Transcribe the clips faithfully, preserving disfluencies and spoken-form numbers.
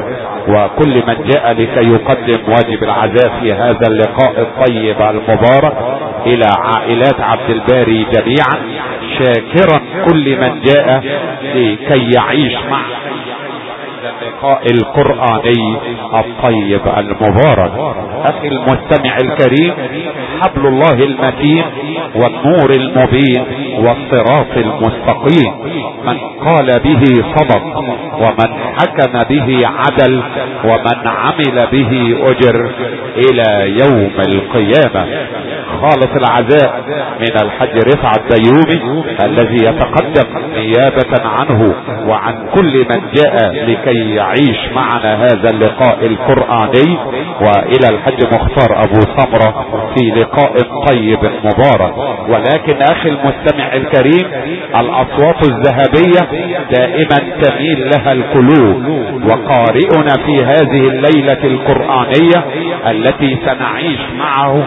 وكل من جاء لكي يقدم واجب العزاء في هذا اللقاء الطيب المبارك، الى عائلات عبد الباري جميعا، شاكرا كل من جاء لكي يعيش مع اللقاء القرآني الطيب المبارك. اخي المستمع الكريم، حبل الله المتين والنور المبين والصراط المستقيم، من قال به صدق، ومن حكم به عدل، ومن عمل به اجر الى يوم القيامة. خالص العزاء من الحج رفعت بيومي الذي يتقدم نيابة عنه وعن كل من جاء لكي يعيش معنا هذا اللقاء القرآني، والى الحج مختار ابو سمرة في لقاء طيب مبارك. ولكن اخي المستمع الكريم، الاصوات الذهبية دائما تميل لها القلوب، وقارئنا في هذه الليلة القرآنية التي سنعيش معه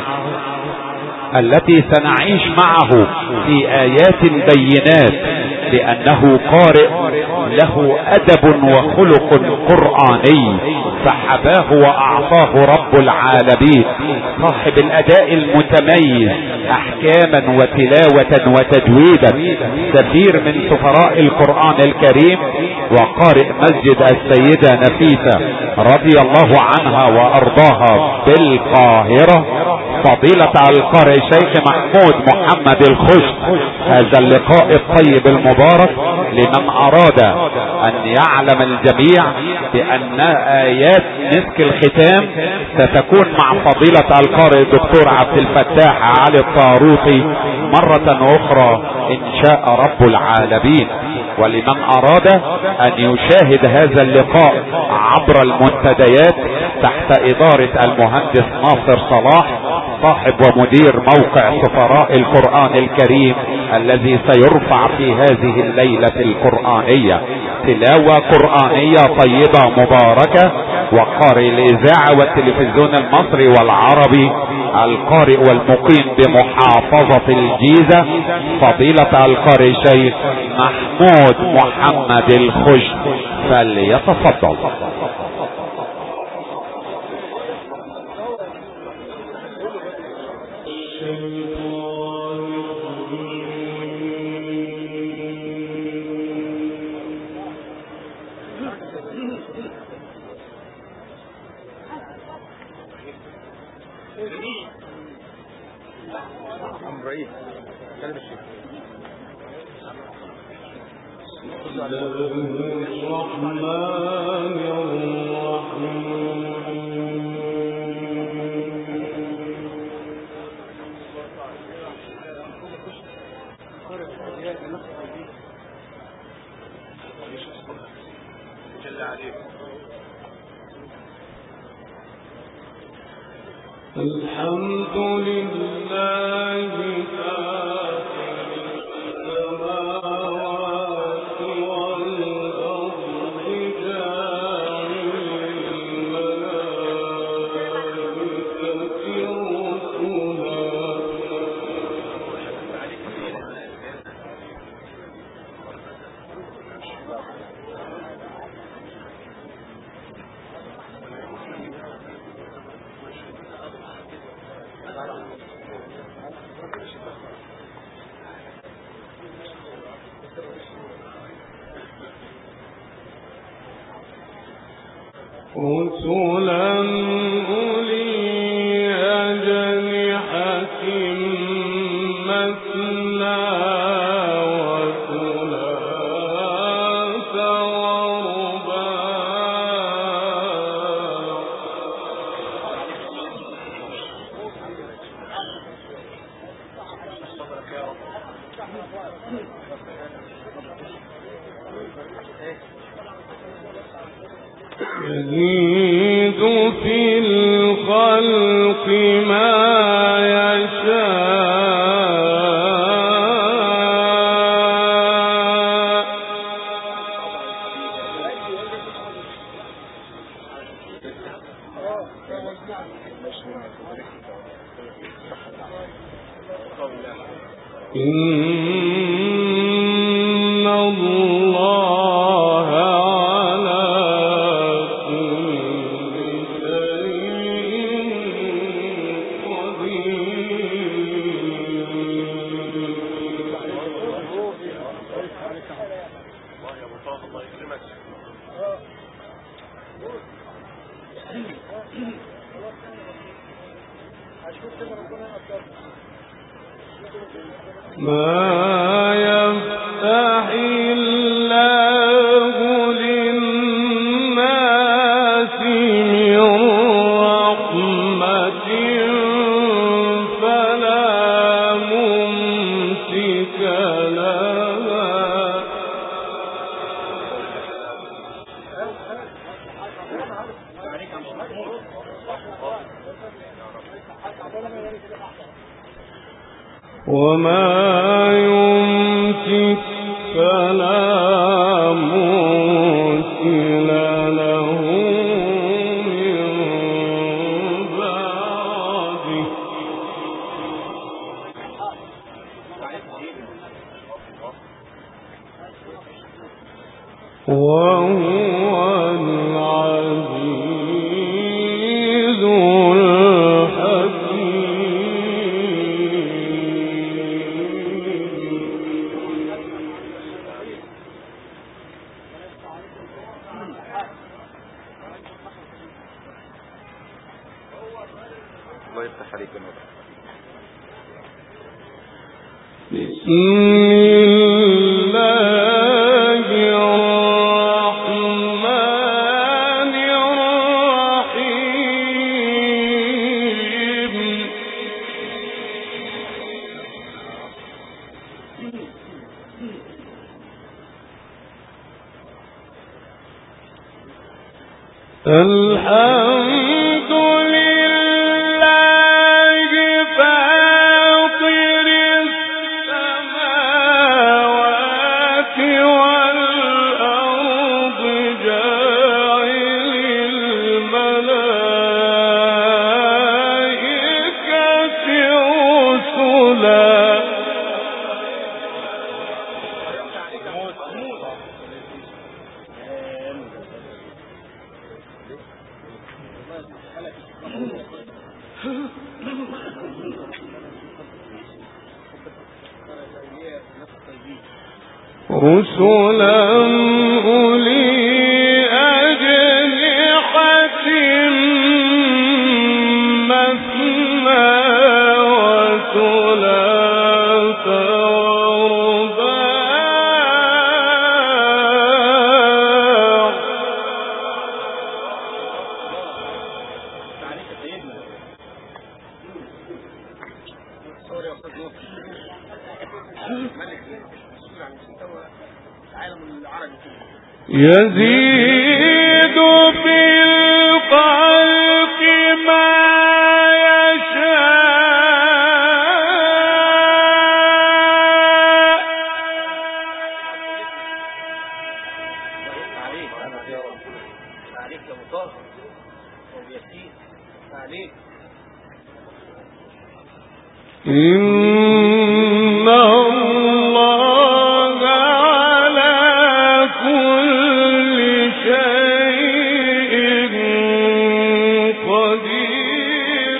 التي سنعيش معه في آيات بينات، لأنه قارئ له أدب وخلق قرآني فحباه وأعطاه رب العالمين، صاحب الأداء المتميز أحكاما وتلاوة وتجويدا، سفير من سفراء القرآن الكريم، وقارئ مسجد السيدة نفيسة رضي الله عنها وأرضاها بالقاهرة، فضيلة القارئ شيخ محمود محمد الخش. هذا اللقاء الطيب المبارك لمن أراد أن يعلم الجميع بأن آيات مسك الختام ستكون مع فضيلة القارئ الدكتور عبد الفتاح علي الطاروطي مرة أخرى إن شاء رب العالمين. ولمن أراد أن يشاهد هذا اللقاء عبر المنتديات تحت إدارة المهندس ناصر صلاح، صاحب ومدير موقع سفراء القرآن الكريم الذي سيرفع في هذه الليلة القرآنية تلاوة قرآنية طيبة مباركة. وقارئ الإذاعة والتلفزيون المصري والعربي القارئ والمقيم بمحافظة الجيزة فضيلة القارئ شيخ محمود محمد الخش، فليتفضل. الحمد لله رسلا أولي أجنحة مثنى وثلاث يزيد في الخلق ما يشاء إن الله على كل ما يفتح الله للناس من رحمة فلا ممسك لها وما يمسك فلا مرسل له من بعده وهو العزيز بسم الله الرحمن الرحيم الحمد لله فاطر السماوات والأرض جاعل الملائكة رسلا رسلا أولي أجنحة مثنى وثلاث ورباع يزيد في الخلق ما يشاء إن الله على كل شيء قدير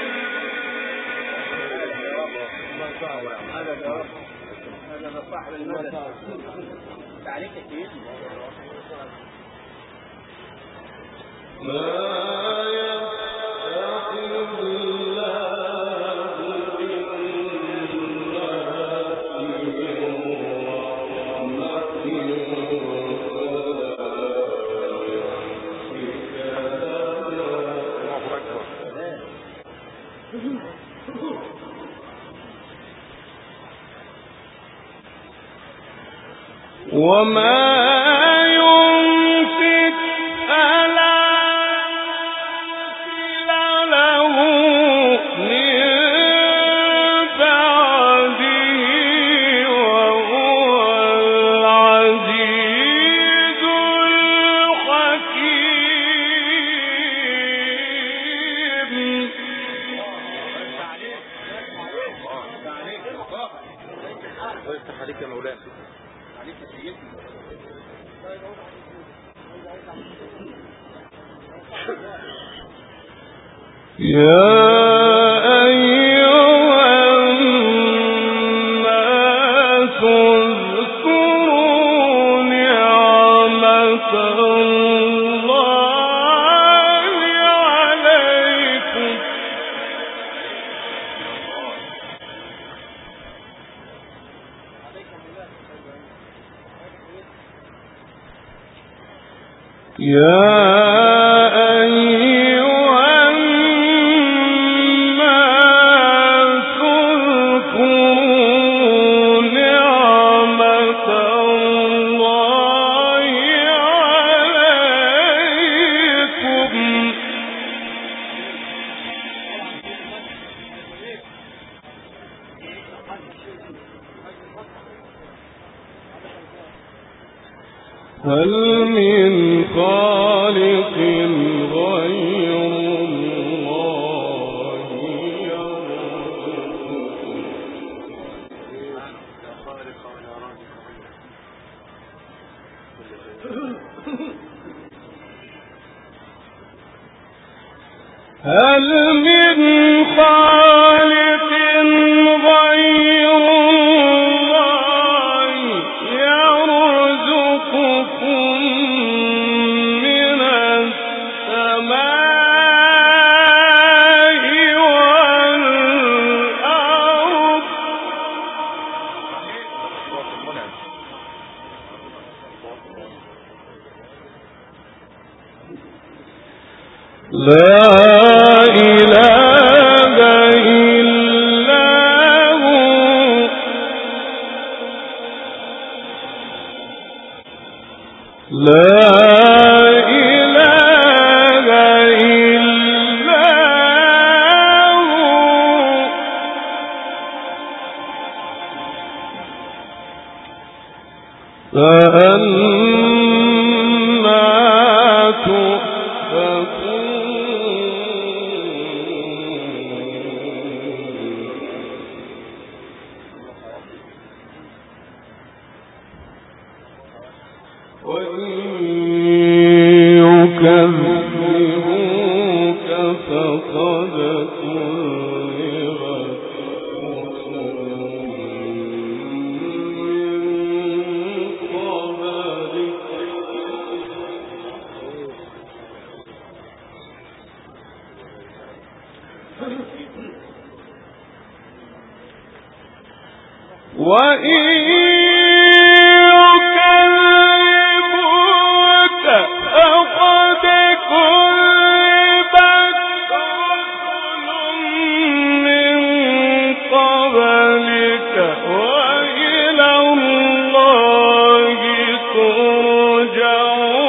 وما يمسك فلا مرسل له من بعده وهو العزيز الحكيم ويفتح عليك يا مولانا يا أيها الناس اذكروا نعمة الله هل من خالق غير الله هل من خالق غير الله يرزقكم من السماء والأرض لا إله إلا هو لا إله إلا هو فأنا يكذبوك فقد كذبت وإن يكذبوك فقد كذبت رسل من قبلك وإلى الله ترجع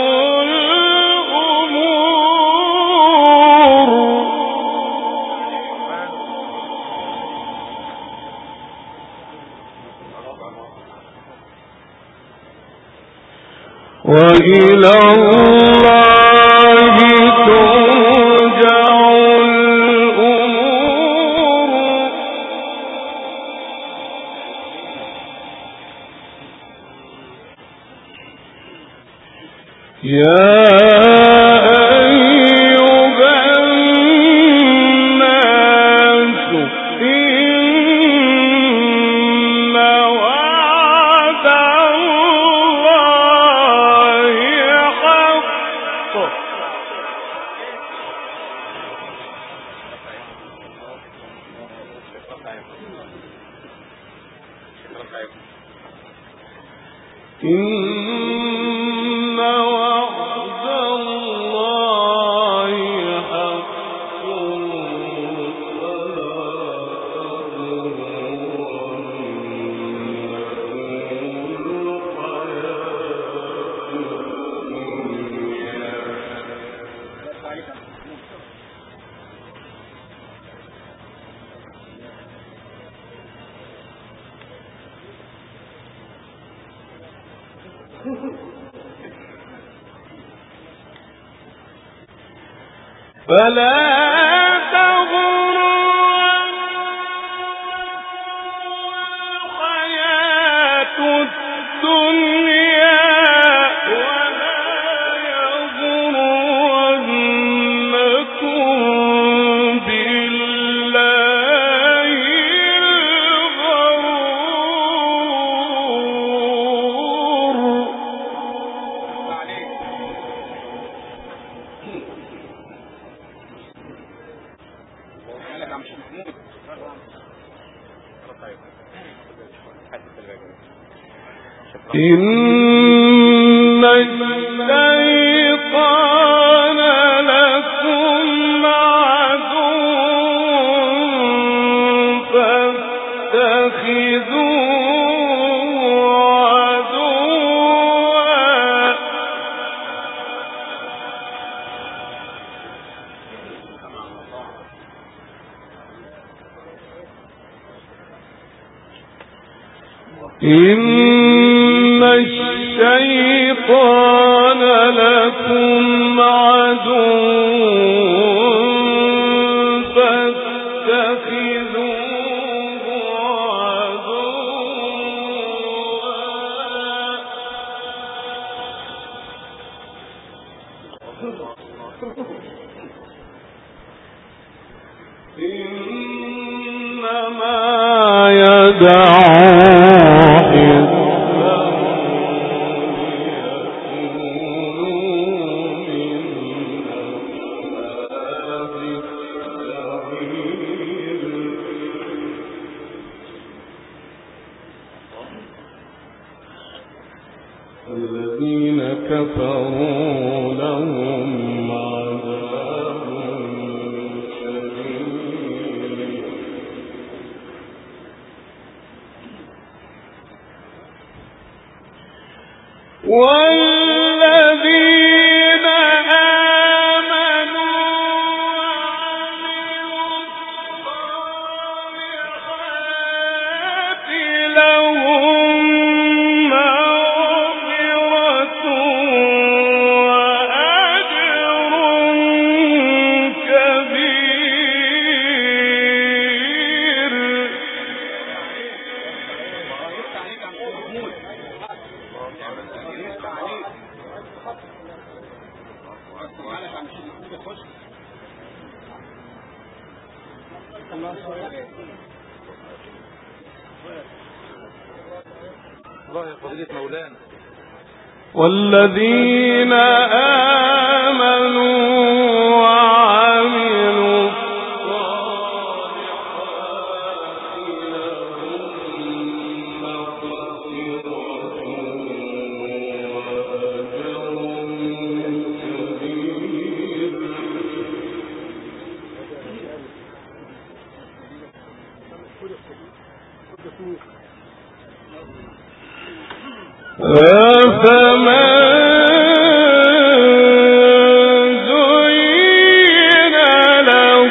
وإلى الله ترجع الأمور يا إن وعد الله حق فلا تغرنكم الحياة الدنيا ولا يغرنكم بالله الغرور إن الشيطان إن الشيطان لكم عدو الذين كفروا لهم عذاب شديد والذين آمنوا وعملوا الصالحات لهم والذين آمنوا وعملوا الصالحات لهم مغفرة وأجر كبير أفمن زين له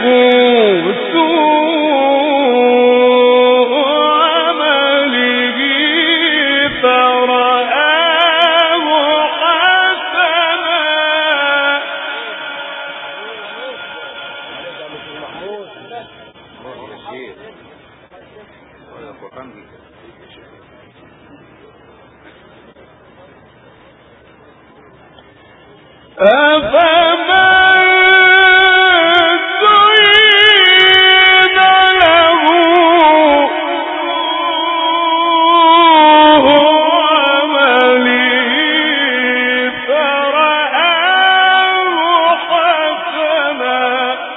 سوء عمله فرآه حسنا أفمن زين له سوء عمله فرآه حسنا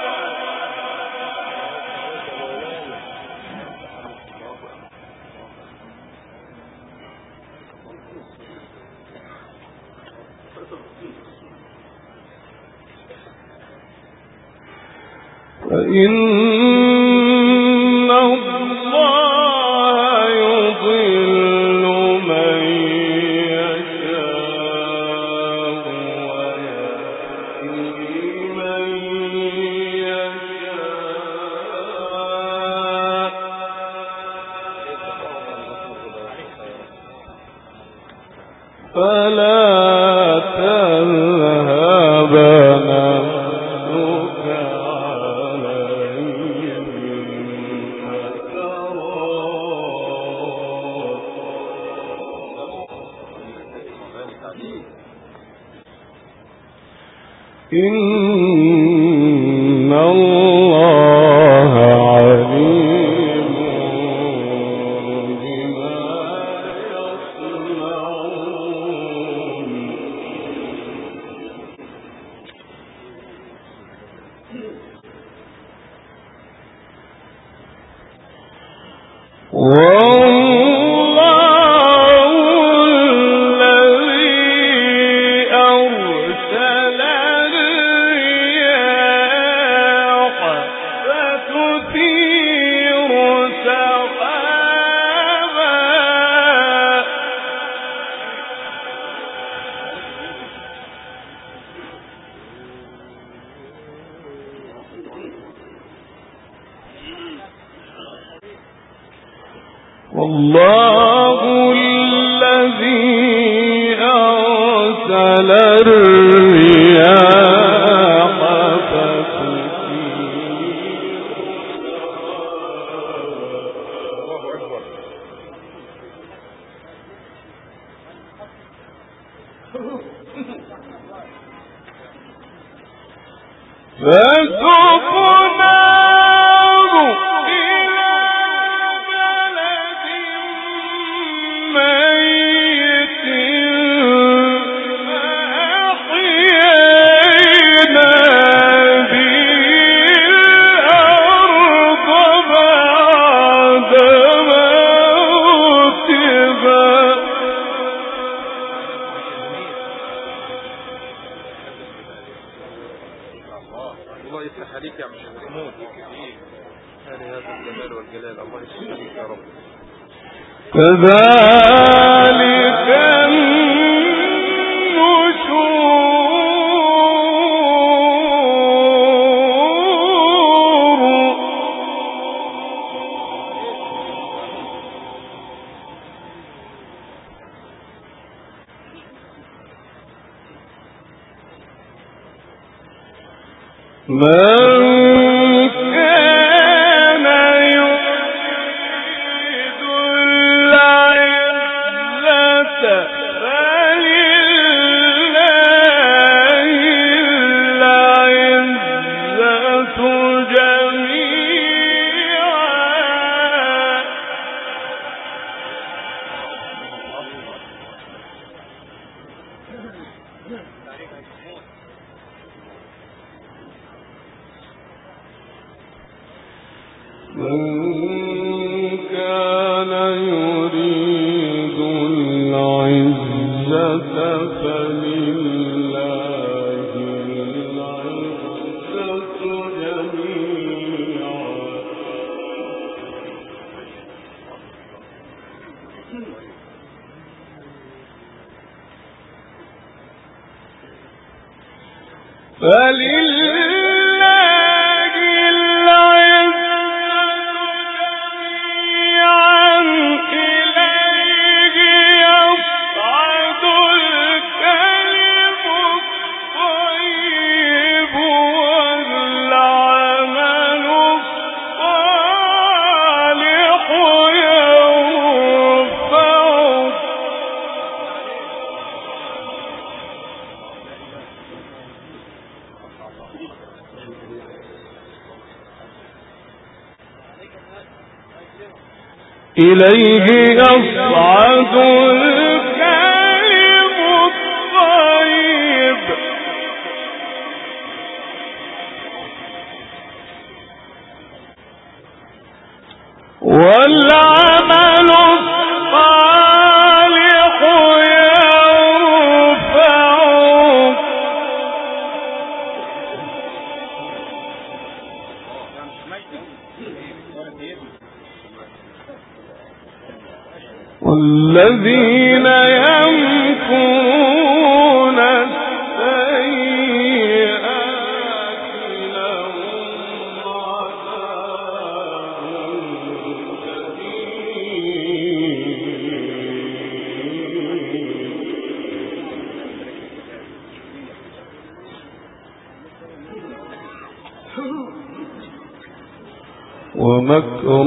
فإن الله يضل من يشاء ويهدي من يشاء فلا تذهب نفسك عليهم حسرات إن الله عليم بما يصنعون والله كذلك إليه يصعد الكلم الطيب والعمل الصالح يرفعه. والذين يمكرون السيئات لهم عذاب شديد ومكر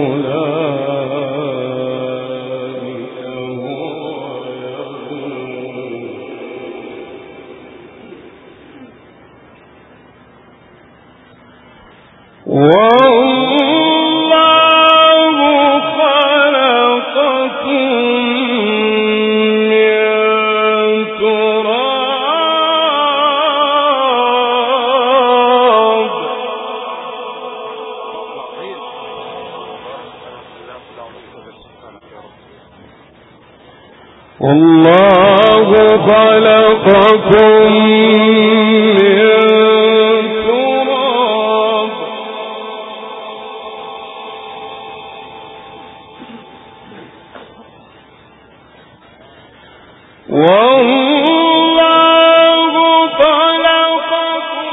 والله خلقكم من تراب والله خلقكم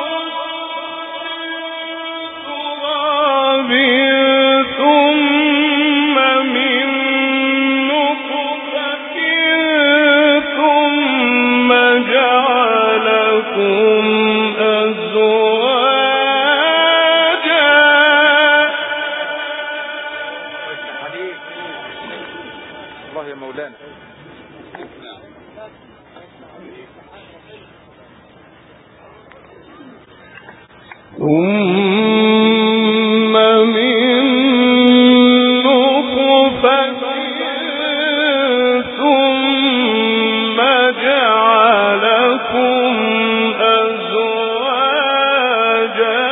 من تراب ثم من نطفة ثم من نطفة ثم جعلكم أزواجا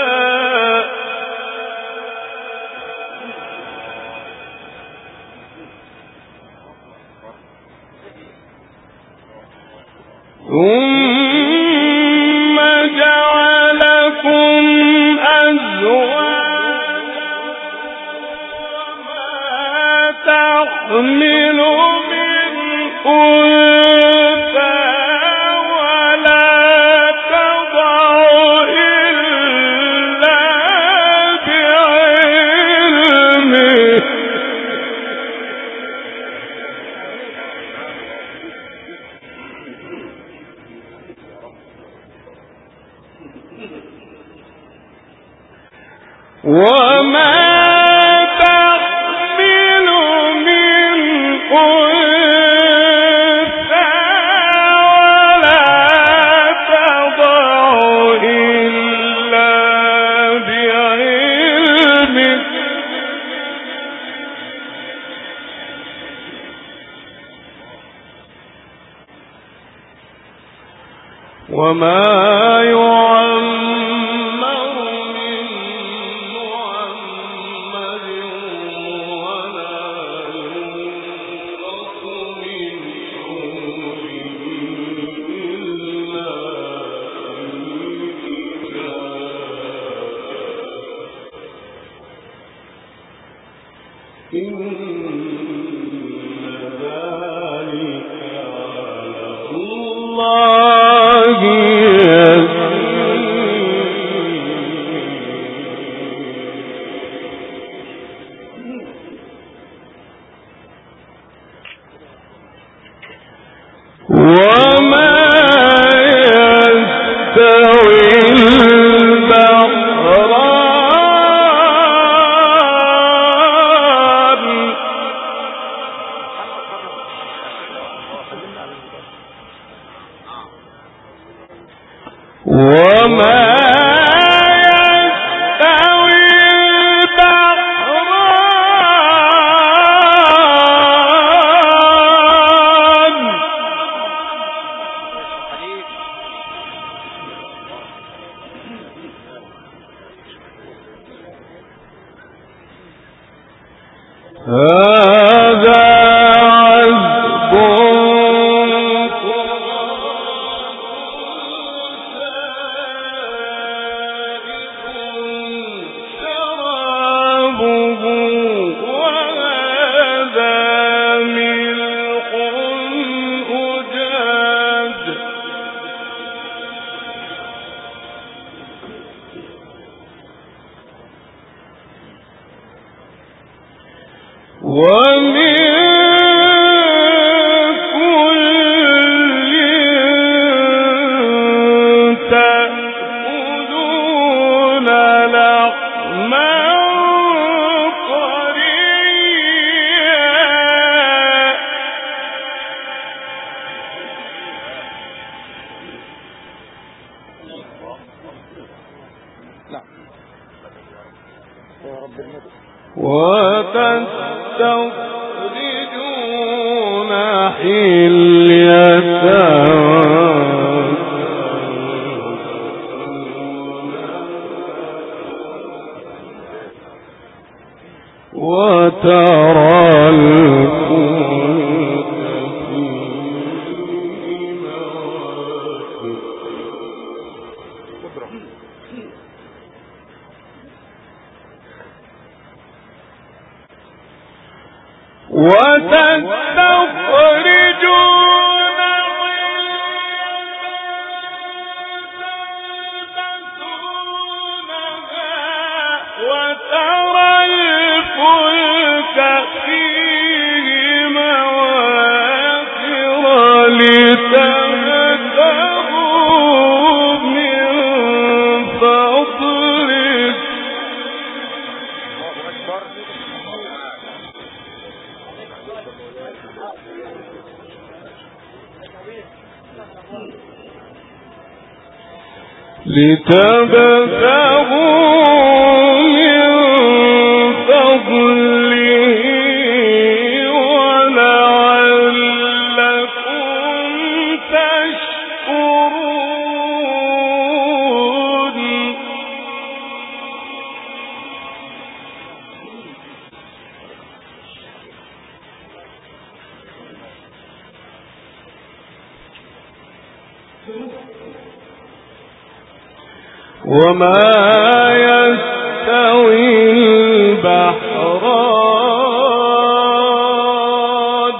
ثم جعلكم أزواجا وما تحمل من أنثى ولا تضع إلا بعلمه وما تحمل من أنثى ولا تضع إلا بعلمه وما يعمر من معمر ولا ينقص من عمره إلا في كتاب إن ذلك على الله وما يستوي البحران وما يستوي البحران هذا عذب شرابه وهذا ملح أجاج ومن كل تأكلون لحما طريا وتستخرجون حلية وترى الفلك فيه وتستخرجون وترى الفلك فيه مواخر لتبتغوا من فضله لتبتغوا من فضله ولعلكم تشكرون. وما يستوي البحران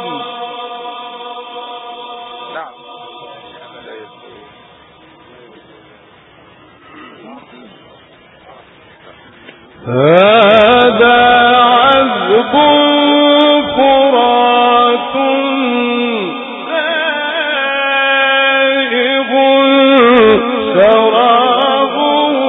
هذا عذب فرات سائغ شرابه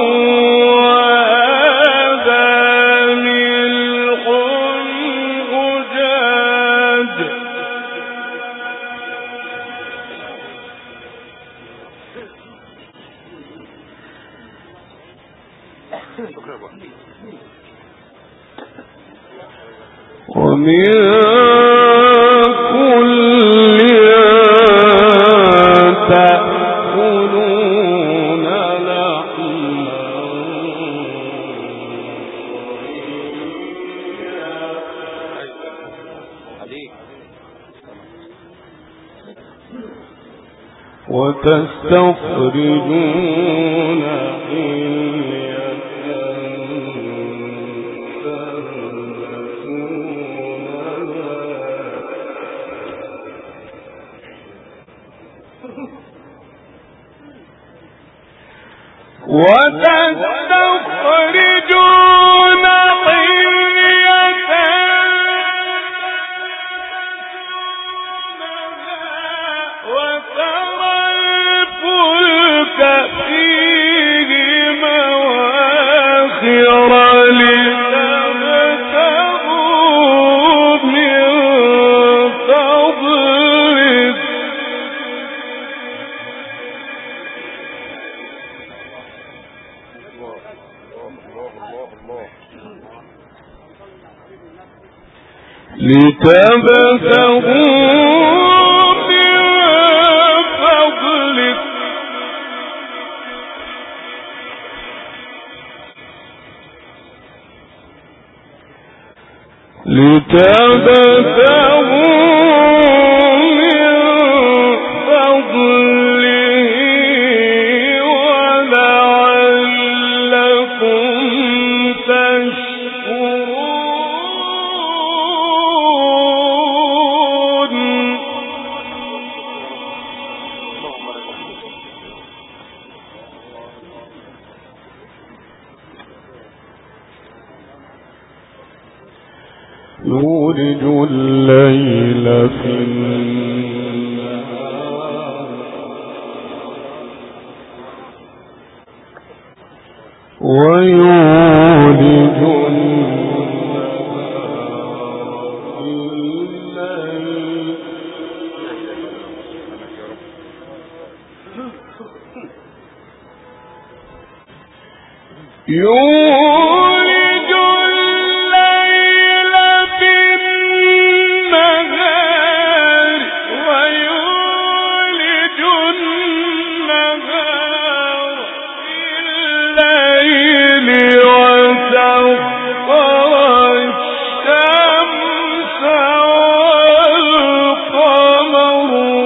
ومن كل تأكلون لحما وتستخرجون وتستخرجون حلية وترى الفلك فيه مواخر لتبتغوا من فضله لتبتغوا من فضله لتبتغوا من فضله ولعلكم تشكرون. يولج الليل في النهار ويولج النهار في الليل يولج الليل في النهار ويولج النهار في الليل وسخر الشمس والقمر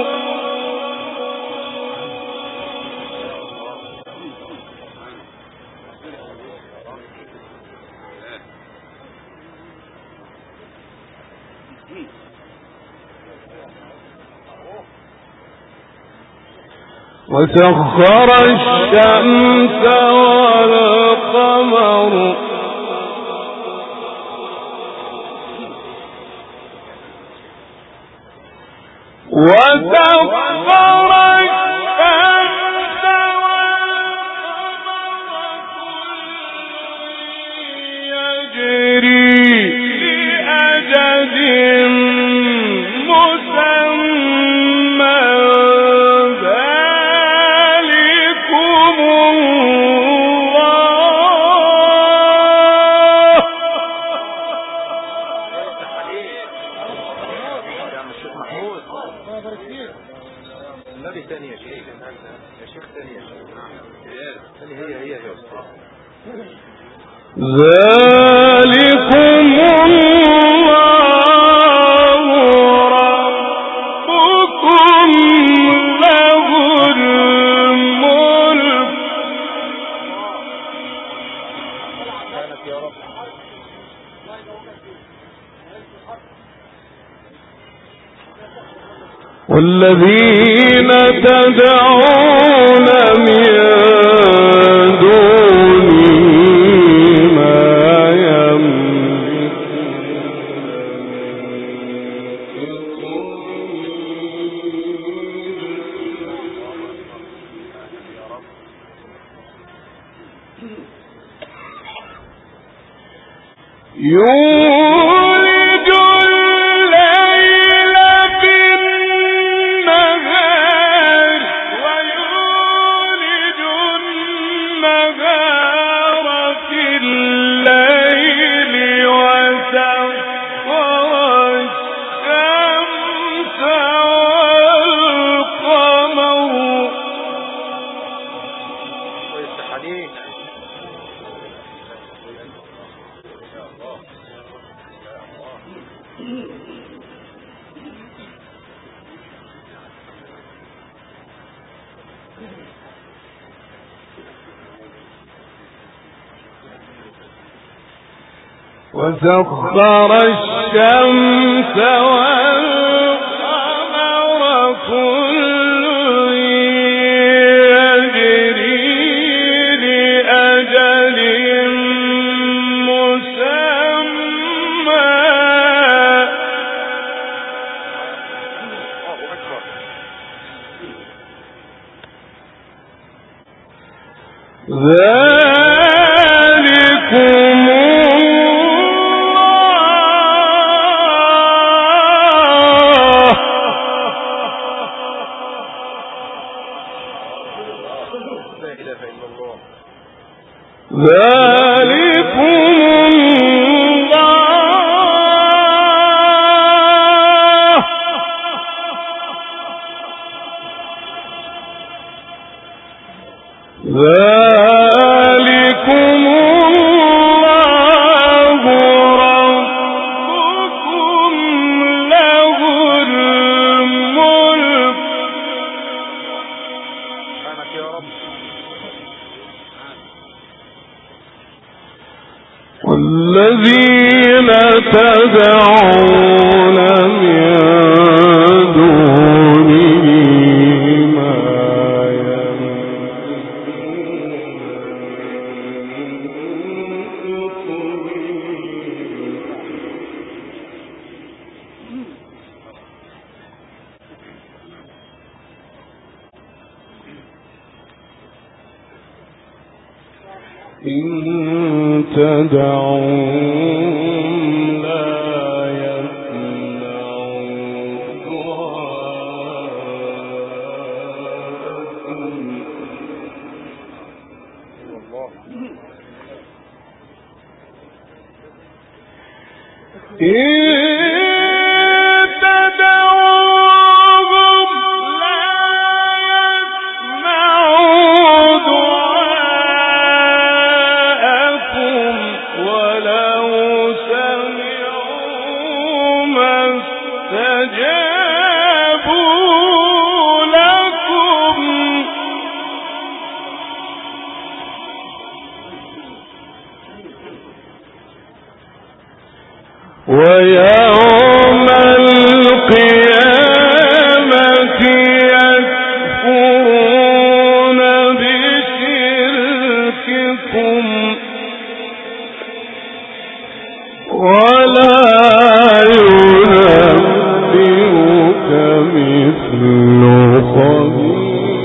وسخر الشمس والقمر وسخر الشمس والقمر يجري لأجل مسمى ذلكم ذلكم الله ربكم له الملك. يا رب. والذين تدعون من دونه ما يولد الليل في النهار ويولد النهار في الليل وسخر الشمس والقمر. وسخر الشمس والقمر كل يجري لأجل مسمى. ذلكم ذلكم الله ذلكم الله ربكم له الملك. والذين تدعون من دونه ما إن تدعون لا يسمعوا دعاءكم. إن تدعوهم لا يسمعوا دعاءكم ولو سمعوا ما استجابوا لكم. ويوم القيامة يكفرون بشرككم ولا ينبئك مثل خبير.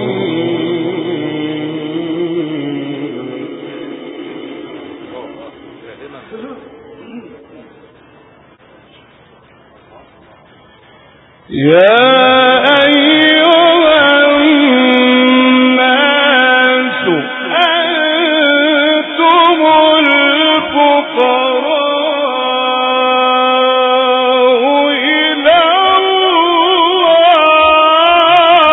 يا أيها الناس أنتم الفقراء إلى الله.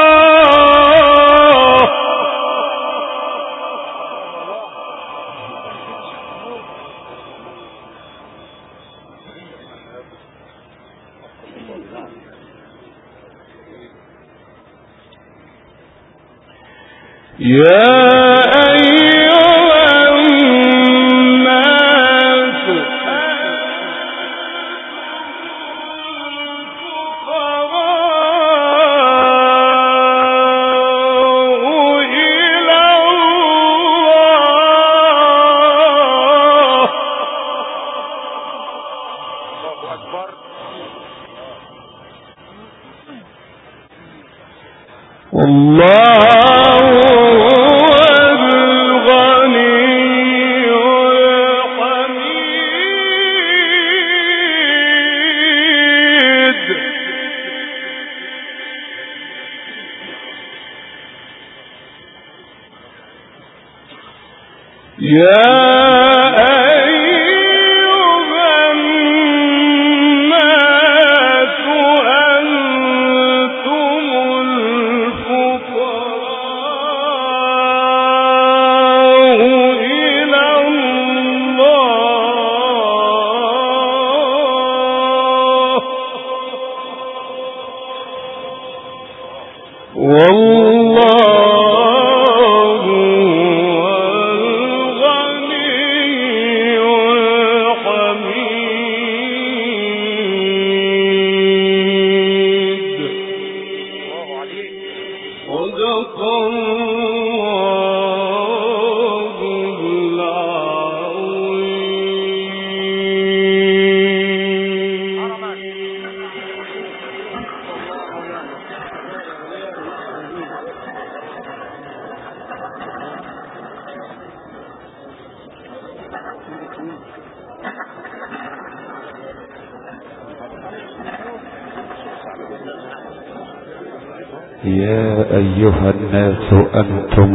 يا أيها الناس أنتم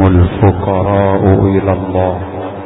الفقراء إلى الله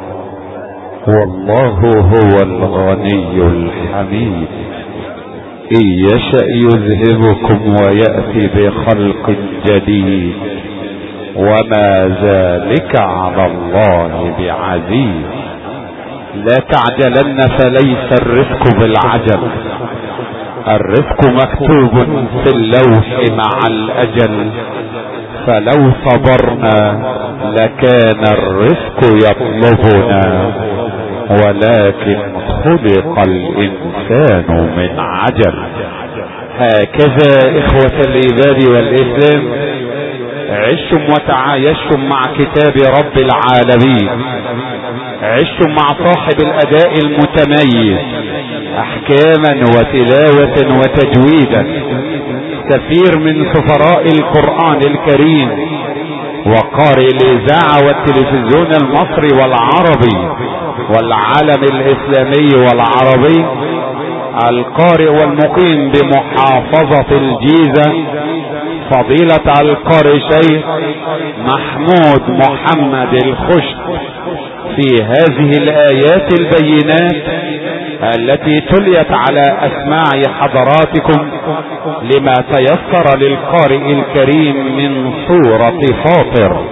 والله هو الغني الحميد. إن يشأ يذهبكم ويأتي بخلق جديد وما ذلك على الله بعزيز. لا تعجلن فليس الرزق بالعجل، الرزق مكتوب في اللوح مع الأجل، فلو صبرنا لكان الرزق يطلبنا، ولكن خلق الإنسان من عجل. هكذا إخوة الإيمان والإسلام عشتم وتعايشتم مع كتاب رب العالمين، عشتم مع صاحب الأداء المتميز احكاما وتلاوة وتجويدا، سفير من سفراء القرآن الكريم وقارئ الاذاعة والتلفزيون المصري والعربي والعالم الاسلامي والعربي، القارئ والمقيم بمحافظة الجيزة، فضيلة القارئ شيخ محمود محمد الخشت، في هذه الآيات البينات التي تليت على أسماع حضراتكم لما تيسر للقارئ الكريم من سورة فاطر.